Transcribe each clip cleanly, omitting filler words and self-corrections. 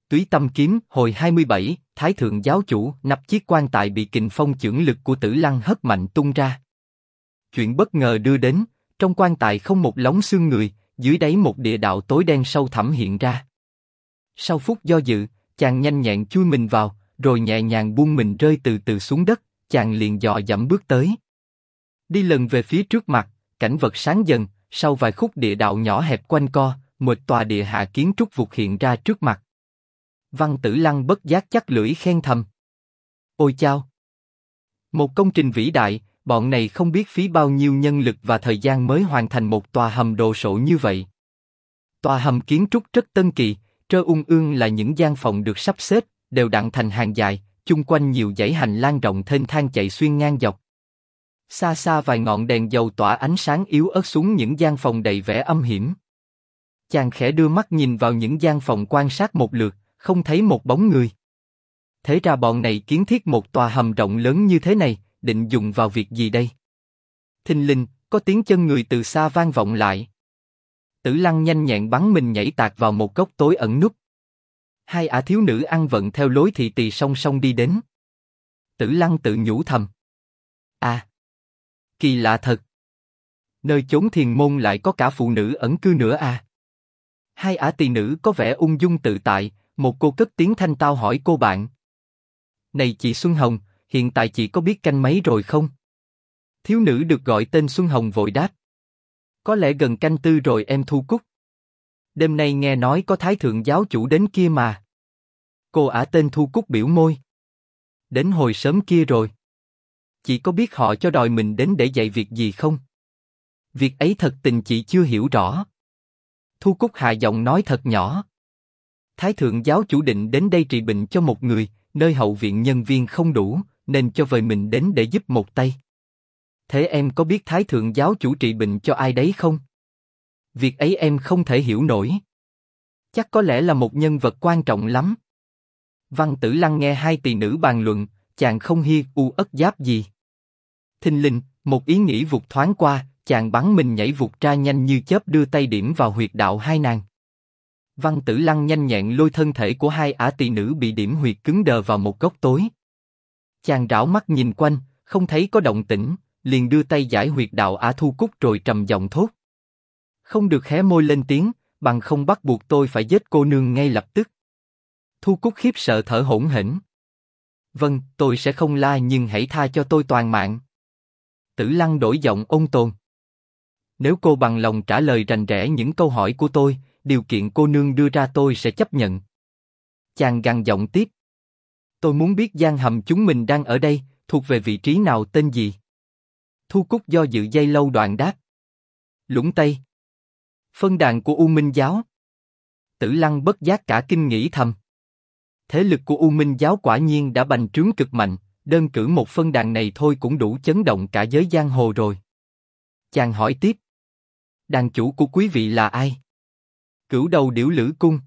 Túy Tâm Kiếm, hồi 27, Thái Thượng Giáo Chủ, nắp chiếc quan tài bị kình phong chưởng lực của Tử Lăng hất mạnh tung ra. Chuyện bất ngờ đưa đến, trong quan tài không một lóng xương người, dưới đáy một địa đạo tối đen sâu thẳm hiện ra. Sau phút do dự, chàng nhanh nhẹn chui mình vào, rồi nhẹ nhàng buông mình rơi từ từ xuống đất, chàng liền dò dẫm bước tới. Đi lần về phía trước mặt, cảnh vật sáng dần, sau vài khúc địa đạo nhỏ hẹp quanh co, một tòa địa hạ kiến trúc vụt hiện ra trước mặt. Văn Tử Lăng bất giác chắc lưỡi khen thầm. Ôi chao! Một công trình vĩ đại, bọn này không biết phí bao nhiêu nhân lực và thời gian mới hoàn thành một tòa hầm đồ sộ như vậy. Tòa hầm kiến trúc rất tân kỳ, trơ ương là những gian phòng được sắp xếp, đều đặn thành hàng dài, chung quanh nhiều dãy hành lang rộng thênh thang chạy xuyên ngang dọc. Xa xa vài ngọn đèn dầu tỏa ánh sáng yếu ớt xuống những gian phòng đầy vẻ âm hiểm. Chàng khẽ đưa mắt nhìn vào những gian phòng quan sát một lượt, không thấy một bóng người. Thế ra bọn này kiến thiết một tòa hầm rộng lớn như thế này, định dùng vào việc gì đây? Thình lình, có tiếng chân người từ xa vang vọng lại. Tử Lăng nhanh nhẹn bắn mình nhảy tạt vào một góc tối ẩn núp. Hai ả thiếu nữ ăn vận theo lối thị tỳ song song đi đến. Tử Lăng tự nhủ thầm. À, kỳ lạ thật. Nơi chốn thiền môn lại có cả phụ nữ ẩn cư nữa à? Hai ả tỳ nữ có vẻ ung dung tự tại, một cô cất tiếng thanh tao hỏi cô bạn. Này chị Xuân Hồng, hiện tại chị có biết canh mấy rồi không? Thiếu nữ được gọi tên Xuân Hồng vội đáp. Có lẽ gần canh tư rồi em Thu Cúc. Đêm nay nghe nói có Thái Thượng Giáo Chủ đến kia mà. Cô ả tên Thu Cúc biểu môi. Đến hồi sớm kia rồi. Chị có biết họ cho đòi mình đến để dạy việc gì không? Việc ấy thật tình chị chưa hiểu rõ. Thu Cúc hạ giọng nói thật nhỏ. Thái Thượng Giáo Chủ định đến đây trị bệnh cho một người, nơi hậu viện nhân viên không đủ, nên cho vời mình đến để giúp một tay. Thế em có biết Thái Thượng Giáo Chủ trị bệnh cho ai đấy không? Việc ấy em không thể hiểu nổi. Chắc có lẽ là một nhân vật quan trọng lắm. Văn Tử Lăng nghe hai tỳ nữ bàn luận, chàng không hi u ất giáp gì. Thình lình, một ý nghĩ vụt thoáng qua, chàng bắn mình nhảy vụt ra nhanh như chớp đưa tay điểm vào huyệt đạo hai nàng. Văn Tử Lăng nhanh nhẹn lôi thân thể của hai ả tỳ nữ bị điểm huyệt cứng đờ vào một góc tối. Chàng rảo mắt nhìn quanh, không thấy có động tĩnh, liền đưa tay giải huyệt đạo ả Thu Cúc rồi trầm giọng thốt. Không được hé môi lên tiếng, bằng không bắt buộc tôi phải giết cô nương ngay lập tức. Thu Cúc khiếp sợ thở hổn hển. Vâng, tôi sẽ không la nhưng hãy tha cho tôi toàn mạng. Tử Lăng đổi giọng ôn tồn. Nếu cô bằng lòng trả lời rành rẽ những câu hỏi của tôi, điều kiện cô nương đưa ra tôi sẽ chấp nhận. Chàng gằn giọng tiếp. Tôi muốn biết gian hầm chúng mình đang ở đây, thuộc về vị trí nào tên gì? Thu Cúc do dự giây lâu đoạn đáp. Lũng Tây. Phân đàn của U Minh Giáo. Tử Lăng bất giác cả kinh nghĩ thầm. Thế lực của U Minh Giáo quả nhiên đã bành trướng cực mạnh, đơn cử một phân đàn này thôi cũng đủ chấn động cả giới giang hồ rồi. Chàng hỏi tiếp. Đàn chủ của quý vị là ai? Cửu Đầu Điểu Lữ Cung.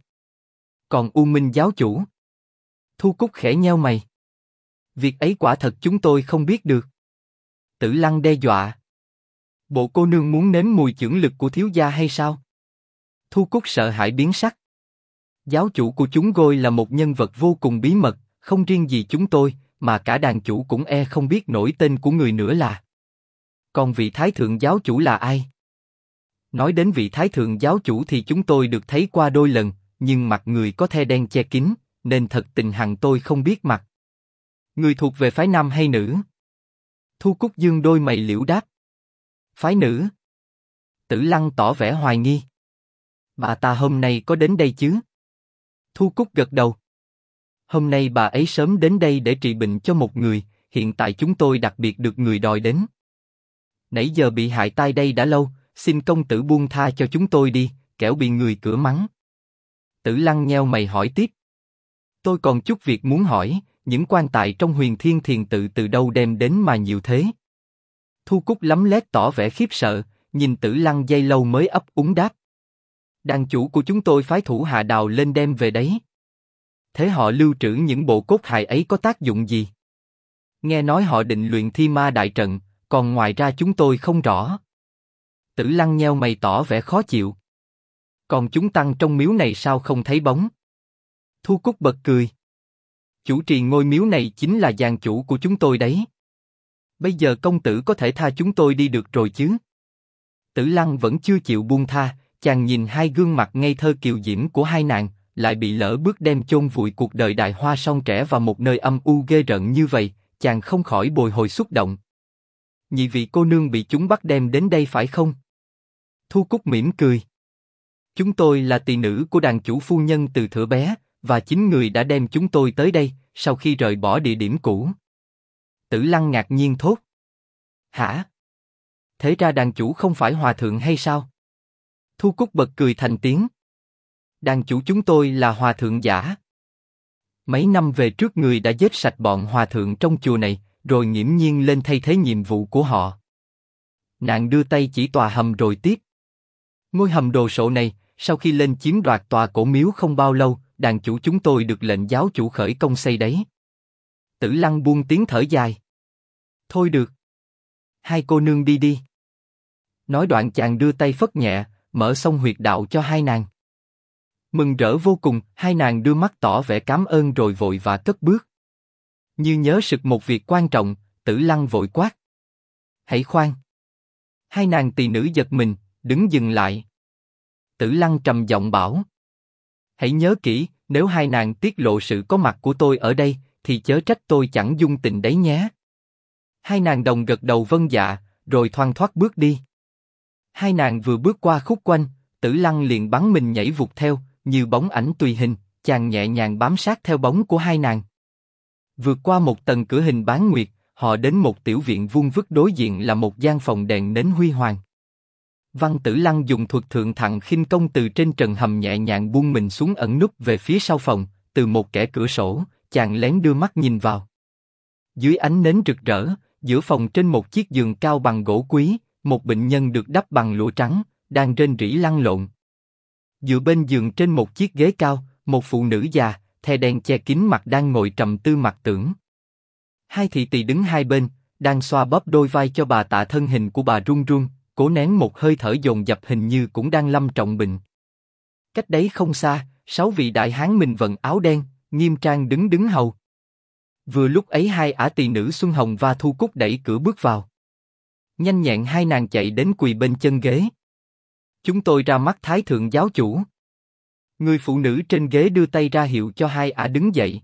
Còn U Minh Giáo chủ? Thu Cúc khẽ nheo mày. Việc ấy quả thật chúng tôi không biết được. Tử Lăng đe dọa. Bộ cô nương muốn nếm mùi chưởng lực của thiếu gia hay sao? Thu Cúc sợ hãi biến sắc. Giáo chủ của chúng tôi là một nhân vật vô cùng bí mật, không riêng gì chúng tôi, mà cả đàn chủ cũng không biết nổi tên của người nữa là. Còn vị Thái Thượng Giáo Chủ là ai? Nói đến vị Thái Thượng Giáo Chủ thì chúng tôi được thấy qua đôi lần, nhưng mặt người có the đen che kín, nên thật tình hằng tôi không biết mặt. Người thuộc về phái nam hay nữ? Thu Cúc dương đôi mày liễu đáp. Phái nữ. Tử Lăng tỏ vẻ hoài nghi. Bà ta hôm nay có đến đây chứ? Thu Cúc gật đầu. Hôm nay bà ấy sớm đến đây để trị bệnh cho một người, hiện tại chúng tôi đặc biệt được người đòi đến. Nãy giờ bị hại tai đây đã lâu, xin công tử buông tha cho chúng tôi đi, kẻo bị người cửa mắng. Tử Lăng nheo mày hỏi tiếp. Tôi còn chút việc muốn hỏi, những quan tài trong Huyền Thiên Thiền Tự từ đâu đem đến mà nhiều thế? Thu Cúc lấm lét tỏ vẻ khiếp sợ, nhìn Tử Lăng giây lâu mới ấp úng đáp. Đàn chủ của chúng tôi phái thủ hạ đào lên đem về đấy. Thế họ lưu trữ những bộ cốt hài ấy có tác dụng gì? Nghe nói họ định luyện Thi Ma Đại Trận, còn ngoài ra chúng tôi không rõ. Tử Lăng nheo mày tỏ vẻ khó chịu. Còn chúng tăng trong miếu này sao không thấy bóng? Thu Cúc bật cười. Chủ trì ngôi miếu này chính là giàng chủ của chúng tôi đấy. Bây giờ công tử có thể tha chúng tôi đi được rồi chứ? Tử Lăng vẫn chưa chịu buông tha, chàng nhìn hai gương mặt ngây thơ kiều diễm của hai nàng, lại bị lỡ bước đem chôn vùi cuộc đời đại hoa song trẻ vào một nơi âm u ghê rợn như vậy, chàng không khỏi bồi hồi xúc động. Nhị vị cô nương bị chúng bắt đem đến đây phải không? Thu Cúc mỉm cười. Chúng tôi là tỳ nữ của đàn chủ phu nhân từ thuở bé, và chính người đã đem chúng tôi tới đây, sau khi rời bỏ địa điểm cũ. Tử Lăng ngạc nhiên thốt. Hả? Thế ra đàn chủ không phải hòa thượng hay sao? Thu Cúc bật cười thành tiếng. Đàn chủ chúng tôi là hòa thượng giả. Mấy năm về trước người đã giết sạch bọn hòa thượng trong chùa này, rồi nghiễm nhiên lên thay thế nhiệm vụ của họ. Nàng đưa tay chỉ tòa hầm rồi tiếp. Ngôi hầm đồ sộ này, sau khi lên chiếm đoạt tòa cổ miếu không bao lâu, đàn chủ chúng tôi được lệnh giáo chủ khởi công xây đấy. Tử Lăng buông tiếng thở dài. Thôi được. Hai cô nương đi đi. Nói đoạn chàng đưa tay phất nhẹ, mở xong huyệt đạo cho hai nàng. Mừng rỡ vô cùng, hai nàng đưa mắt tỏ vẻ cảm ơn rồi vội vã cất bước. Như nhớ sực một việc quan trọng, Tử Lăng vội quát. Hãy khoan. Hai nàng tỳ nữ giật mình, đứng dừng lại. Tử Lăng trầm giọng bảo. Hãy nhớ kỹ, nếu hai nàng tiết lộ sự có mặt của tôi ở đây, thì chớ trách tôi chẳng dung tình đấy nhé. Hai nàng đồng gật đầu vâng dạ, rồi thoăn thoắt bước đi. Hai nàng vừa bước qua khúc quanh, Tử Lăng liền bắn mình nhảy vụt theo, như bóng ảnh tùy hình, chàng nhẹ nhàng bám sát theo bóng của hai nàng. Vượt qua một tầng cửa hình bán nguyệt, họ đến một tiểu viện vuông vức, đối diện là một gian phòng đèn nến huy hoàng. Văn Tử Lăng dùng thuật thượng thặng khinh công từ trên trần hầm nhẹ nhàng buông mình xuống ẩn núp về phía sau phòng, từ một kẽ cửa sổ, chàng lén đưa mắt nhìn vào. Dưới ánh nến rực rỡ, giữa phòng trên một chiếc giường cao bằng gỗ quý, một bệnh nhân được đắp bằng lụa trắng, đang rên rỉ lăn lộn. Dựa bên giường trên một chiếc ghế cao, một phụ nữ già, thè đen che kín mặt đang ngồi trầm tư mặc tưởng. Hai thị tỳ đứng hai bên, đang xoa bóp đôi vai cho bà, tạ thân hình của bà run run, cố nén một hơi thở dồn dập, hình như cũng đang lâm trọng bệnh. Cách đấy không xa, 6 vị đại hán mình vận áo đen, nghiêm trang đứng hầu. Vừa lúc ấy hai ả tỳ nữ Xuân Hồng và Thu Cúc đẩy cửa bước vào. Nhanh nhẹn hai nàng chạy đến quỳ bên chân ghế. Chúng tôi ra mắt Thái thượng giáo chủ. Người phụ nữ trên ghế đưa tay ra hiệu cho hai ả đứng dậy.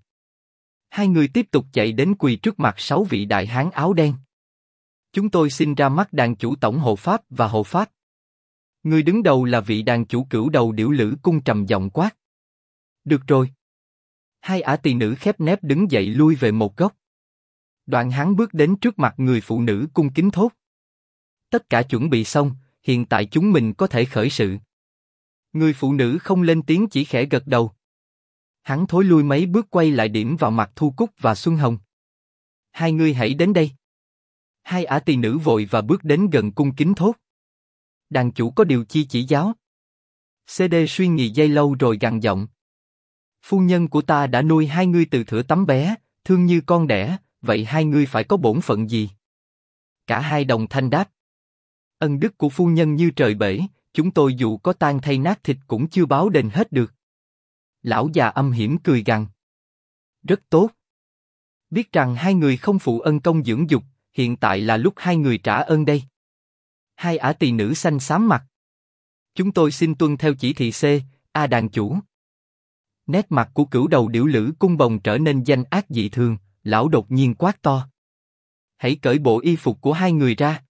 Hai người tiếp tục chạy đến quỳ trước mặt 6 vị đại hán áo đen. Chúng tôi xin ra mắt đàn chủ tổng hộ pháp và hộ pháp. Người đứng đầu là vị đàn chủ Cửu Đầu Điểu Lữ Cung trầm giọng quát. Được rồi. Hai ả tỳ nữ khép nép đứng dậy lui về một góc. Đoạn hắn bước đến trước mặt người phụ nữ cung kính thốt. Tất cả chuẩn bị xong, hiện tại chúng mình có thể khởi sự. Người phụ nữ không lên tiếng, chỉ khẽ gật đầu. Hắn thối lui mấy bước quay lại điểm vào mặt Thu Cúc và Xuân Hồng. Hai người hãy đến đây. Hai ả tỳ nữ vội và bước đến gần cung kính thốt. Đàn chủ có điều chi chỉ giáo? CD suy nghĩ giây lâu rồi gằn giọng. Phu nhân của ta đã nuôi hai ngươi từ thuở tấm bé, thương như con đẻ, vậy hai ngươi phải có bổn phận gì? Cả hai đồng thanh đáp. Ân đức của phu nhân như trời bể, chúng tôi dù có tan thay nát thịt cũng chưa báo đền hết được. Lão già âm hiểm cười gằn. Rất tốt. Biết rằng hai người không phụ ân công dưỡng dục, hiện tại là lúc hai người trả ơn đây. Hai ả tỳ nữ xanh xám mặt. Chúng tôi xin tuân theo chỉ thị C, A đàn chủ. Nét mặt của Cửu Đầu Điểu Lữ Cung bồng trở nên danh ác dị thường, lão đột nhiên quát to. Hãy cởi bộ y phục của hai người ra.